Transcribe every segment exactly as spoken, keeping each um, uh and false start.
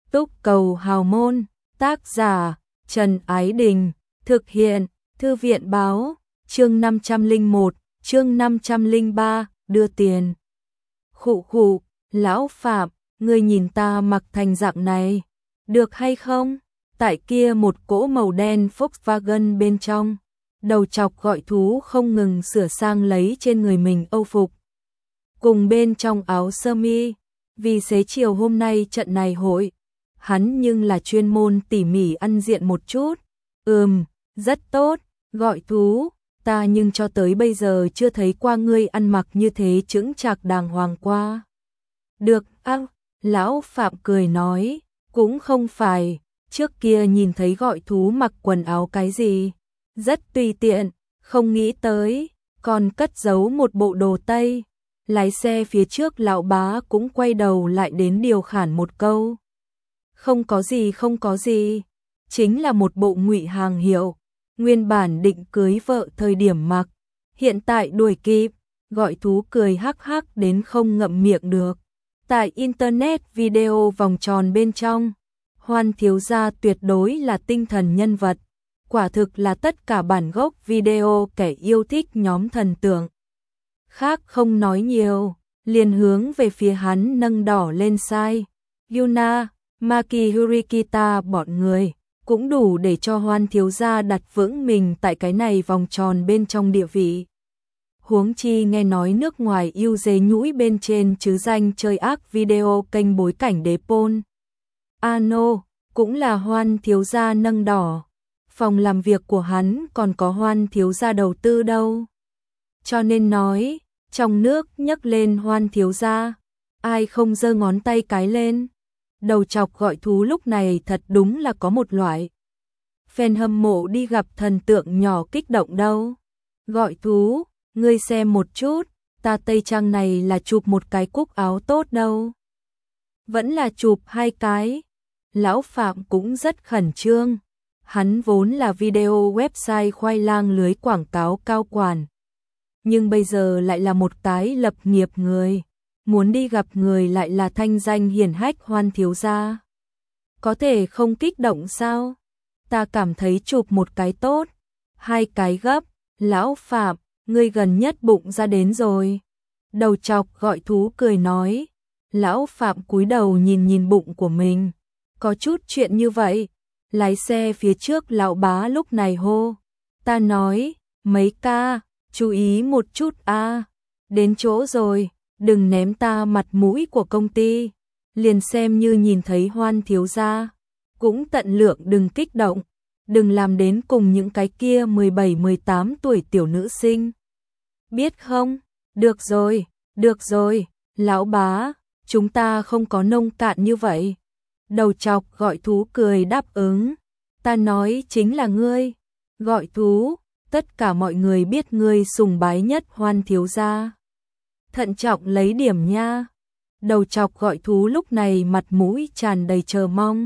Túc Cầu Hào Môn, tác giả Trần Ái Đình, thực hiện Thư viện Báo, chương năm trăm lẻ một, chương năm trăm lẻ ba, đưa tiền. Khụ khụ, lão Phạm, ngươi nhìn ta mặc thành dạng này, được hay không? Tại kia một cỗ màu đen Volkswagen bên trong, đầu chọc gọi thú không ngừng sửa sang lấy trên người mình âu phục. Cùng bên trong áo sơ mi, vì xế chiều hôm nay trận này hội, hắn nhưng là chuyên môn tỉ mỉ ăn diện một chút. Ừm, rất tốt, gọi thú, ta nhưng cho tới bây giờ chưa thấy qua ngươi ăn mặc như thế chững chạc đàng hoàng qua. Được, ác, lão Phạm cười nói, cũng không phải, trước kia nhìn thấy gọi thú mặc quần áo cái gì, rất tùy tiện, không nghĩ tới, còn cất giấu một bộ đồ Tây. Lái xe phía trước lão bá cũng quay đầu lại đến điều khản một câu. Không có gì không có gì, chính là một bộ ngụy hàng hiệu, nguyên bản định cưới vợ thời điểm mặc, hiện tại đuổi kịp, gọi thú cười hắc hắc đến không ngậm miệng được. Tại Internet video vòng tròn bên trong, Hoan thiếu gia tuyệt đối là tinh thần nhân vật, quả thực là tất cả bản gốc video kẻ yêu thích nhóm thần tượng. Khác không nói nhiều, liền hướng về phía hắn nâng đỏ lên sai. Yuna, Maki Hurikita bọn người, cũng đủ để cho Hoan thiếu gia đặt vững mình tại cái này vòng tròn bên trong địa vị. Huống chi nghe nói nước ngoài yêu dế nhũi bên trên chứ danh chơi ác video kênh bối cảnh đế pôn. Ano, cũng là Hoan thiếu gia nâng đỏ. Phòng làm việc của hắn còn có Hoan thiếu gia đầu tư đâu. Cho nên nói, trong nước nhấc lên Hoan thiếu gia, ai không giơ ngón tay cái lên. Đầu chọc gọi thú lúc này thật đúng là có một loại fan hâm mộ đi gặp thần tượng nhỏ kích động đâu. Gọi thú, ngươi xem một chút, ta tây trang này là chụp một cái cúc áo tốt đâu, vẫn là chụp hai cái. Lão Phạm cũng rất khẩn trương, hắn vốn là video website khoai lang lưới quảng cáo cao quản, nhưng bây giờ lại là một cái lập nghiệp người, muốn đi gặp người lại là thanh danh hiển hách Hoan thiếu gia. Có thể không kích động sao? Ta cảm thấy chụp một cái tốt, hai cái gấp. Lão Phạm, ngươi gần nhất bụng ra đến rồi. Đầu chọc gọi thú cười nói. Lão Phạm cúi đầu nhìn nhìn bụng của mình, có chút chuyện như vậy. Lái xe phía trước lão bá lúc này hô. Ta nói, mấy ca, chú ý một chút a. Đến chỗ rồi, đừng ném ta mặt mũi của công ty. Liền xem như nhìn thấy Hoan thiếu gia, cũng tận lượng đừng kích động, đừng làm đến cùng những cái kia mười bảy mười tám tuổi tiểu nữ sinh. Biết không? Được rồi, được rồi, lão bá, chúng ta không có nông cạn như vậy. Đầu chọc gọi thú cười đáp ứng. Ta nói chính là ngươi. Gọi thú, tất cả mọi người biết ngươi sùng bái nhất Hoan thiếu gia. Thận trọng lấy điểm nha. Đầu chọc gọi thú lúc này mặt mũi tràn đầy chờ mong.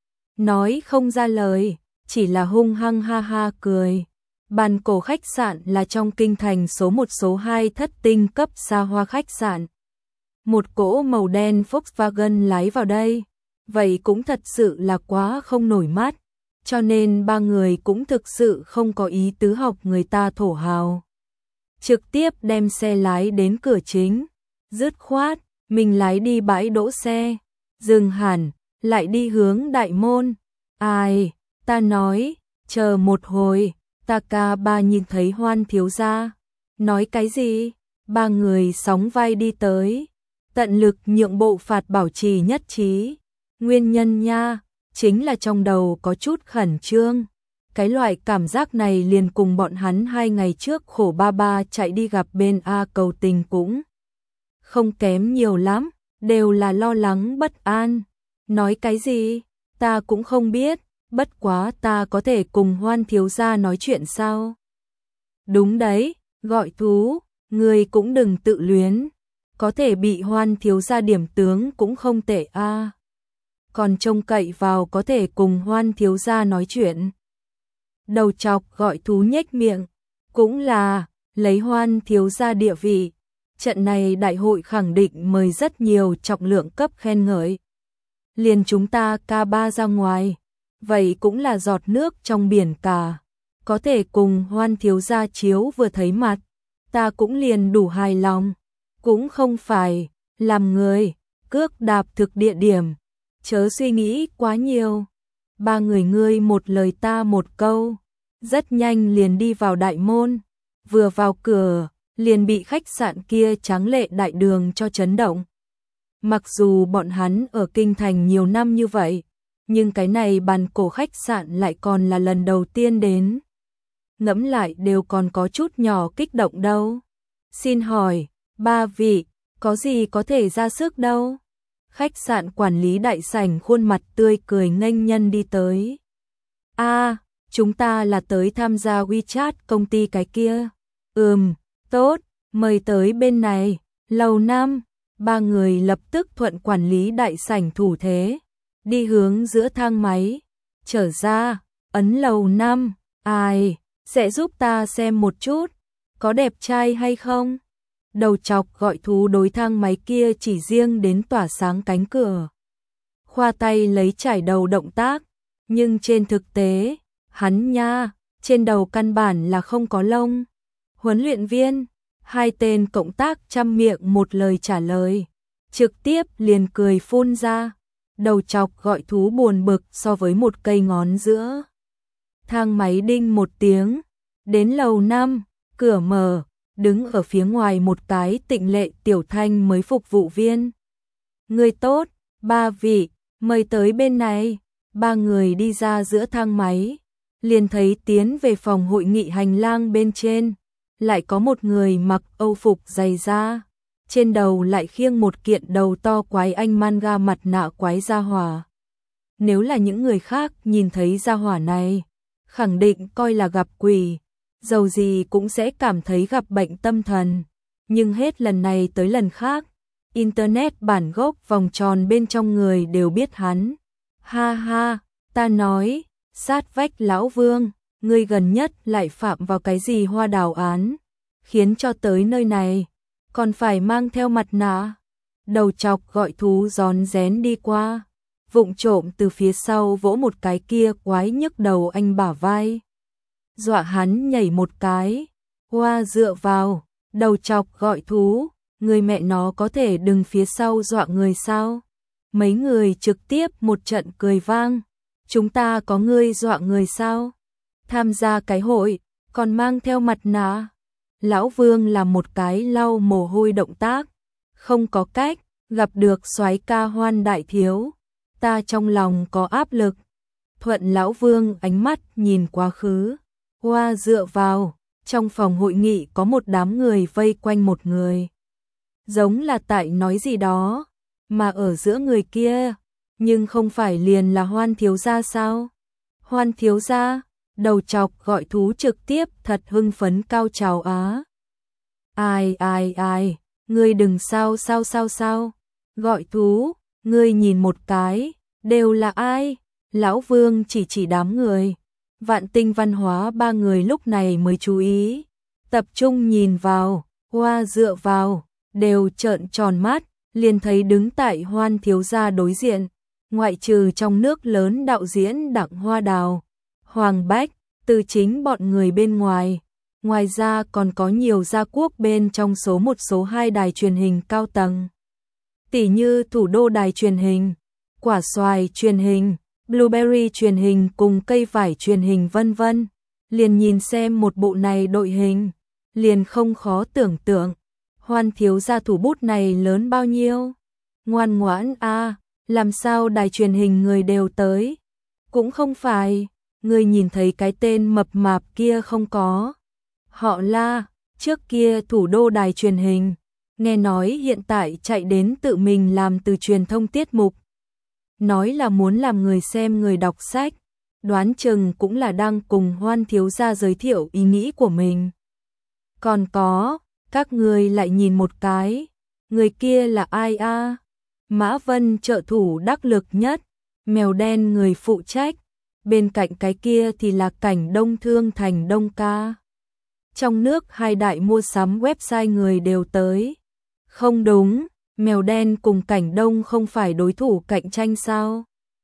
Nói không ra lời, chỉ là hung hăng ha ha cười. Bàn cổ khách sạn là trong kinh thành số một số hai thất tinh cấp xa hoa khách sạn. Một cỗ màu đen Volkswagen lái vào đây, vậy cũng thật sự là quá không nổi mắt, cho nên ba người cũng thực sự không có ý tứ học người ta thổ hào. Trực tiếp đem xe lái đến cửa chính, dứt khoát, mình lái đi bãi đỗ xe, dừng hẳn, lại đi hướng đại môn. Ai, ta nói, chờ một hồi, ta ca ba nhìn thấy Hoan thiếu gia. Nói cái gì? Ba người sóng vai đi tới, tận lực nhượng bộ phạt bảo trì nhất trí. Nguyên nhân nha, chính là trong đầu có chút khẩn trương. Cái loại cảm giác này liền cùng bọn hắn hai ngày trước khổ ba ba chạy đi gặp bên A cầu tình cũng không kém nhiều lắm, đều là lo lắng bất an. Nói cái gì? Ta cũng không biết, bất quá ta có thể cùng Hoan thiếu gia nói chuyện sao? Đúng đấy, gọi thú, người cũng đừng tự luyến, có thể bị Hoan thiếu gia điểm tướng cũng không tệ a. Còn trông cậy vào có thể cùng Hoan thiếu gia nói chuyện. Đầu chọc gọi thú nhếch miệng, cũng là, lấy Hoan thiếu gia địa vị, trận này đại hội khẳng định mời rất nhiều trọng lượng cấp khen ngợi. liền chúng ta ca ba ra ngoài, vậy cũng là giọt nước trong biển cả, có thể cùng Hoan thiếu gia chiếu vừa thấy mặt, ta cũng liền đủ hài lòng, cũng không phải làm người cước đạp thực địa điểm, chớ suy nghĩ quá nhiều. Ba người ngươi một lời ta một câu, rất nhanh liền đi vào đại môn, vừa vào cửa, liền bị khách sạn kia tráng lệ đại đường cho chấn động. Mặc dù bọn hắn ở kinh thành nhiều năm như vậy, nhưng cái này bàn cổ khách sạn lại còn là lần đầu tiên đến. Ngẫm lại đều còn có chút nhỏ kích động đâu. Xin hỏi, ba vị, có gì có thể ra sức đâu? Khách sạn quản lý đại sảnh khuôn mặt tươi cười nghênh nhân đi tới. A, chúng ta là tới tham gia WeChat công ty cái kia. Ừm, tốt, mời tới bên này. Lầu năm, ba người lập tức thuận quản lý đại sảnh thủ thế, đi hướng giữa thang máy. Trở ra, ấn lầu năm, ai, sẽ giúp ta xem một chút, có đẹp trai hay không? Đầu chọc gọi thú đối thang máy kia chỉ riêng đến tỏa sáng cánh cửa. Khoa tay lấy chải đầu động tác, nhưng trên thực tế, hắn nha, trên đầu căn bản là không có lông. Huấn luyện viên, hai tên cộng tác chăm miệng một lời trả lời, trực tiếp liền cười phun ra. Đầu chọc gọi thú buồn bực so với một cây ngón giữa. Thang máy đinh một tiếng, đến lầu năm, cửa mở. Đứng ở phía ngoài một cái tịnh lệ tiểu thanh mới phục vụ viên. Người tốt, ba vị, mời tới bên này. Ba người đi ra giữa thang máy, liền thấy tiến về phòng hội nghị hành lang bên trên, lại có một người mặc âu phục dày da, trên đầu lại khiêng một kiện đầu to quái anh manga mặt nạ quái gia hỏa. Nếu là những người khác nhìn thấy gia hỏa này, khẳng định coi là gặp quỷ. Dầu gì cũng sẽ cảm thấy gặp bệnh tâm thần, nhưng hết lần này tới lần khác, Internet bản gốc vòng tròn bên trong người đều biết hắn. Ha ha, ta nói, sát vách lão Vương, ngươi gần nhất lại phạm vào cái gì hoa đào án, khiến cho tới nơi này, còn phải mang theo mặt nạ. Đầu chọc gọi thú rón rén đi qua, vụng trộm từ phía sau vỗ một cái kia quái nhức đầu anh bả vai. Dọa hắn nhảy một cái, hoa dựa vào, đầu chọc gọi thú, người mẹ nó có thể đừng phía sau dọa người sao? Mấy người trực tiếp một trận cười vang, chúng ta có ngươi dọa người sao? Tham gia cái hội, còn mang theo mặt nạ. Lão Vương làm một cái lau mồ hôi động tác, không có cách, gặp được soái ca Hoan đại thiếu, ta trong lòng có áp lực. Thuận Lão Vương ánh mắt nhìn quá khứ. Hoa dựa vào, trong phòng hội nghị có một đám người vây quanh một người. Giống là tại nói gì đó, mà ở giữa người kia, nhưng không phải liền là Hoan thiếu gia sao? Hoan thiếu gia, đầu chọc gọi thú trực tiếp thật hưng phấn cao trào á. Ai ai ai, ngươi đừng sao sao sao sao, gọi thú, ngươi nhìn một cái, đều là ai? Lão Vương chỉ chỉ đám người. Vạn Tinh Văn Hóa ba người lúc này mới chú ý, tập trung nhìn vào, hoa dựa vào, đều trợn tròn mắt, liền thấy đứng tại Hoan thiếu gia đối diện, ngoại trừ trong nước lớn đạo diễn Đặng Hoa Đào, Hoàng Bách, Từ Chính bọn người bên ngoài, ngoài ra còn có nhiều gia quốc bên trong số một số hai đài truyền hình cao tầng. Tỷ như Thủ đô đài truyền hình, Quả xoài truyền hình, Blueberry truyền hình cùng Cây vải truyền hình vân vân. Liền nhìn xem một bộ này đội hình, liền không khó tưởng tượng, Hoan thiếu gia thủ bút này lớn bao nhiêu. Ngoan ngoãn a, à, làm sao đài truyền hình người đều tới? Cũng không phải, người nhìn thấy cái tên mập mạp kia không có? Họ La, trước kia Thủ đô đài truyền hình, nghe nói hiện tại chạy đến tự mình làm từ truyền thông tiết mục. Nói là muốn làm người xem người đọc sách, đoán chừng cũng là đang cùng Hoan thiếu gia giới thiệu ý nghĩ của mình. Còn có, các người lại nhìn một cái, người kia là ai a? À? Mã Vân trợ thủ đắc lực nhất, mèo đen người phụ trách, bên cạnh cái kia thì là Cảnh Đông Thương Thành Đông Ca. Trong nước hai đại mua sắm website người đều tới. Không đúng, Mèo đen cùng Cảnh Đông không phải đối thủ cạnh tranh sao?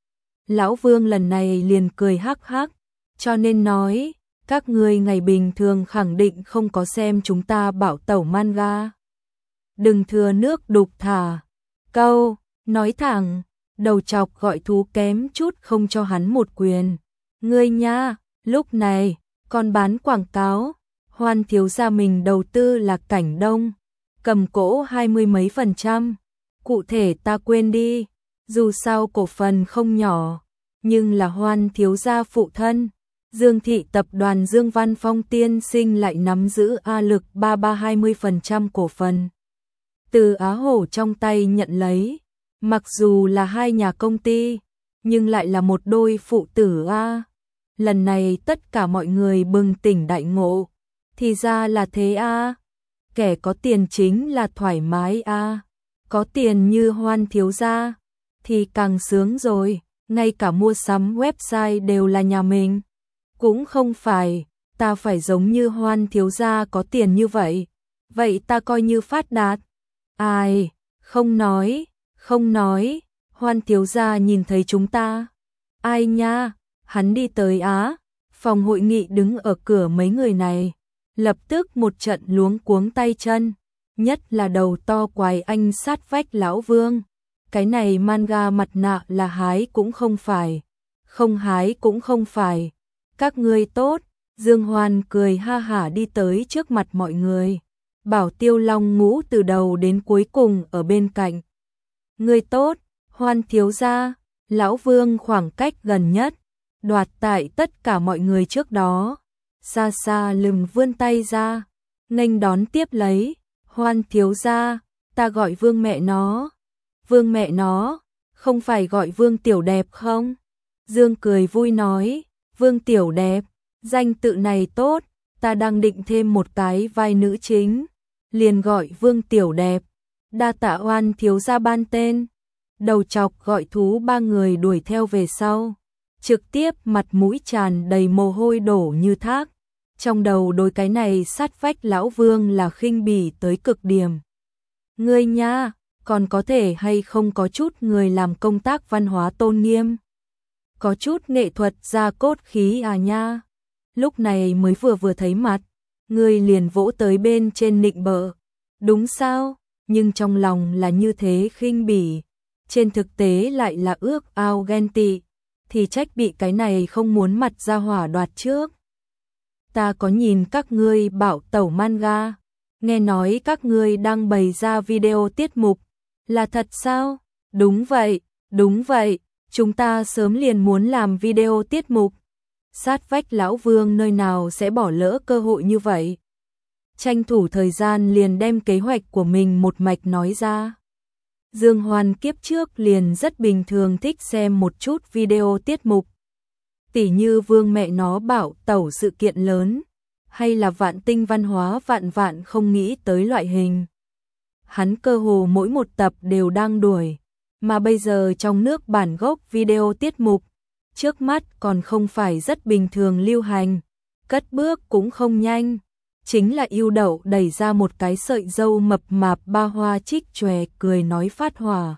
Lão Vương lần này liền cười hắc hắc, cho nên nói, các ngươi ngày bình thường khẳng định không có xem chúng ta bảo tẩu manga. Đừng thừa nước đục thả. Câu, nói thẳng, đầu chọc gọi thú kém chút không cho hắn một quyền. Ngươi nha, lúc này, còn bán quảng cáo, Hoan thiếu gia mình đầu tư là Cảnh Đông, cầm cổ hai mươi mấy phần trăm. Cụ thể ta quên đi, dù sao cổ phần không nhỏ, nhưng là Hoan thiếu gia phụ thân. Dương thị tập đoàn Dương Văn Phong tiên sinh lại nắm giữ A Lực ba ba hai mươi phần trăm cổ phần. Từ Á Hổ trong tay nhận lấy, mặc dù là hai nhà công ty, nhưng lại là một đôi phụ tử A. Lần này tất cả mọi người bừng tỉnh đại ngộ, thì ra là thế A. Kẻ có tiền chính là thoải mái A. Có tiền như Hoan thiếu gia, thì càng sướng rồi, ngay cả mua sắm website đều là nhà mình. Cũng không phải, ta phải giống như Hoan thiếu gia có tiền như vậy. Vậy ta coi như phát đạt. Ai, không nói, không nói, Hoan thiếu gia nhìn thấy chúng ta. Ai nha, hắn đi tới Á, phòng hội nghị đứng ở cửa mấy người này. Lập tức một trận luống cuống tay chân, nhất là đầu to quái anh sát vách lão Vương. Cái này manga mặt nạ là hái cũng không phải, không hái cũng không phải. Các ngươi tốt, Dương Hoan cười ha hả đi tới trước mặt mọi người. Bảo Tiêu Long Ngũ từ đầu đến cuối cùng ở bên cạnh. Ngươi tốt, Hoan thiếu gia, lão Vương khoảng cách gần nhất, đoạt tại tất cả mọi người trước đó. Xa xa lừng vươn tay ra, nghênh đón tiếp lấy. Hoan thiếu gia, ta gọi Vương mẹ nó. Vương mẹ nó, không phải gọi Vương tiểu đẹp không? Dương cười vui nói. Vương tiểu đẹp, danh tự này tốt, ta đang định thêm một cái vai nữ chính, liền gọi Vương tiểu đẹp. Đa tạ Hoan thiếu gia ban tên. Đầu chọc gọi thú ba người đuổi theo về sau, trực tiếp mặt mũi tràn đầy mồ hôi đổ như thác. Trong đầu đôi cái này sát vách lão Vương là khinh bỉ tới cực điểm. Ngươi nha, còn có thể hay không có chút người làm công tác văn hóa tôn nghiêm? Có chút nghệ thuật ra cốt khí à nha. Lúc này mới vừa vừa thấy mặt, ngươi liền vỗ tới bên trên nịnh bợ. Đúng sao? Nhưng trong lòng là như thế khinh bỉ, trên thực tế lại là ước ao ghen tị, thì trách bị cái này không muốn mặt ra hỏa đoạt trước. Ta có nhìn các ngươi bảo tẩu manga, nghe nói các ngươi đang bày ra video tiết mục, là thật sao? Đúng vậy, đúng vậy, chúng ta sớm liền muốn làm video tiết mục. Sát vách lão Vương nơi nào sẽ bỏ lỡ cơ hội như vậy? Tranh thủ thời gian liền đem kế hoạch của mình một mạch nói ra. Dương Hoan kiếp trước liền rất bình thường thích xem một chút video tiết mục. Tỉ như Vương mẹ nó bảo tẩu sự kiện lớn, hay là vạn tinh văn hóa vạn vạn không nghĩ tới loại hình. Hắn cơ hồ mỗi một tập đều đang đuổi, mà bây giờ trong nước bản gốc video tiết mục, trước mắt còn không phải rất bình thường lưu hành, cất bước cũng không nhanh. Chính là yêu đậu đẩy ra một cái sợi dâu mập mạp ba hoa trích chòe cười nói phát hỏa.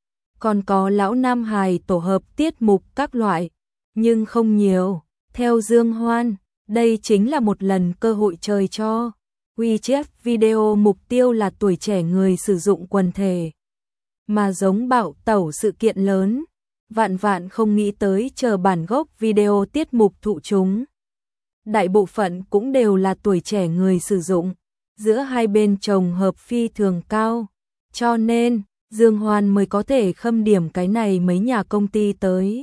Còn có lão Nam Hài tổ hợp tiết mục các loại, nhưng không nhiều. Theo Dương Hoan, đây chính là một lần cơ hội trời cho. WeChat video mục tiêu là tuổi trẻ người sử dụng quần thể. Mà giống bạo tẩu sự kiện lớn, vạn vạn không nghĩ tới chờ bản gốc video tiết mục thụ chúng. Đại bộ phận cũng đều là tuổi trẻ người sử dụng, giữa hai bên chồng hợp phi thường cao. Cho nên, Dương Hoan mới có thể khâm điểm cái này mấy nhà công ty tới.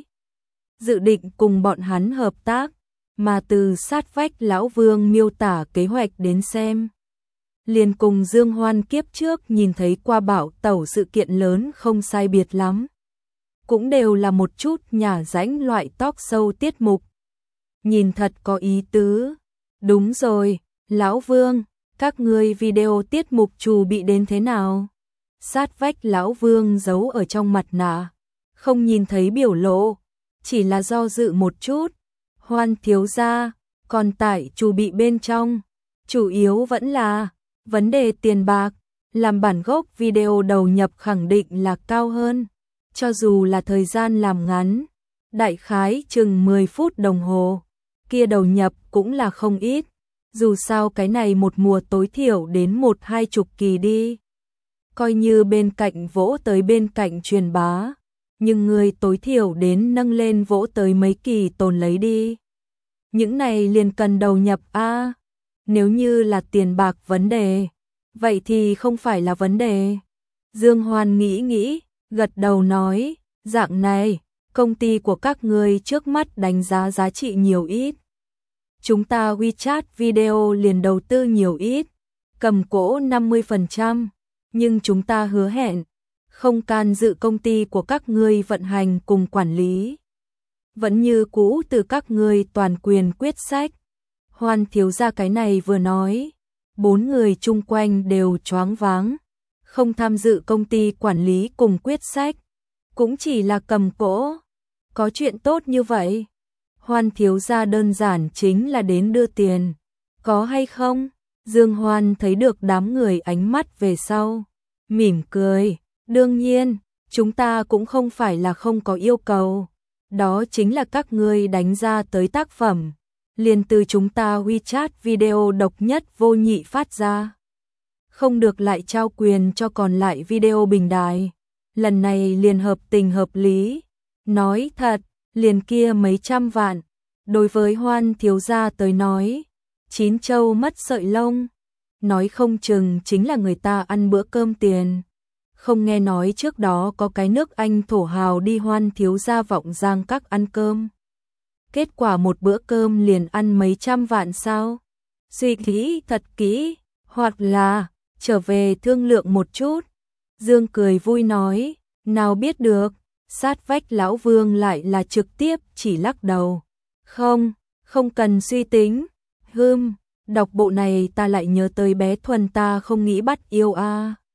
Dự định cùng bọn hắn hợp tác, mà từ sát vách lão Vương miêu tả kế hoạch đến xem. Liền cùng Dương Hoan kiếp trước nhìn thấy qua bảo tẩu sự kiện lớn không sai biệt lắm. Cũng đều là một chút nhả rãnh loại talk show tiết mục. Nhìn thật có ý tứ. Đúng rồi, lão Vương, các ngươi video tiết mục chủ bị đến thế nào? Sát vách lão Vương giấu ở trong mặt nạ, không nhìn thấy biểu lộ, chỉ là do dự một chút. Hoan thiếu gia, còn tại chủ bị bên trong, chủ yếu vẫn là vấn đề tiền bạc. làm bản gốc video đầu nhập khẳng định là cao hơn, cho dù là thời gian làm ngắn, đại khái chừng mười phút đồng hồ, kia đầu nhập cũng là không ít, dù sao cái này một mùa tối thiểu đến một hai chục kỳ đi. Coi như bên cạnh vỗ tới bên cạnh truyền bá, nhưng người tối thiểu đến nâng lên vỗ tới mấy kỳ tồn lấy đi. Những này liền cần đầu nhập a. Nếu như là tiền bạc vấn đề, vậy thì không phải là vấn đề. Dương Hoan nghĩ nghĩ, gật đầu nói, dạng này, công ty của các người trước mắt đánh giá giá trị nhiều ít. Chúng ta WeChat video liền đầu tư nhiều ít, cầm cổ năm mươi phần trăm, nhưng chúng ta hứa hẹn, không can dự công ty của các ngươi vận hành cùng quản lý. Vẫn như cũ từ các ngươi toàn quyền quyết sách. Hoan thiếu gia cái này vừa nói, bốn người chung quanh đều choáng váng, không tham dự công ty quản lý cùng quyết sách, cũng chỉ là cầm cỗ. Có chuyện tốt như vậy? Hoan thiếu gia đơn giản chính là đến đưa tiền, có hay không? Dương Hoan thấy được đám người ánh mắt về sau, mỉm cười, đương nhiên, chúng ta cũng không phải là không có yêu cầu, đó chính là các ngươi đánh ra tới tác phẩm, liền từ chúng ta WeChat video độc nhất vô nhị phát ra. Không được lại trao quyền cho còn lại video bình đài, lần này liền hợp tình hợp lý, nói thật, liền kia mấy trăm vạn, đối với Hoan thiếu gia tới nói, chín châu mất sợi lông, nói không chừng chính là người ta ăn bữa cơm tiền. Không nghe nói trước đó có cái nước Anh thổ hào đi Hoan thiếu gia Vọng Giang các ăn cơm. Kết quả một bữa cơm liền ăn mấy trăm vạn sao? Suy nghĩ thật kỹ, hoặc là trở về thương lượng một chút. Dương cười vui nói, nào biết được, sát vách lão Vương lại là trực tiếp chỉ lắc đầu. Không, không cần suy tính. Hừm, đọc bộ này ta lại nhớ tới bé Thuần ta không nghĩ bắt yêu a.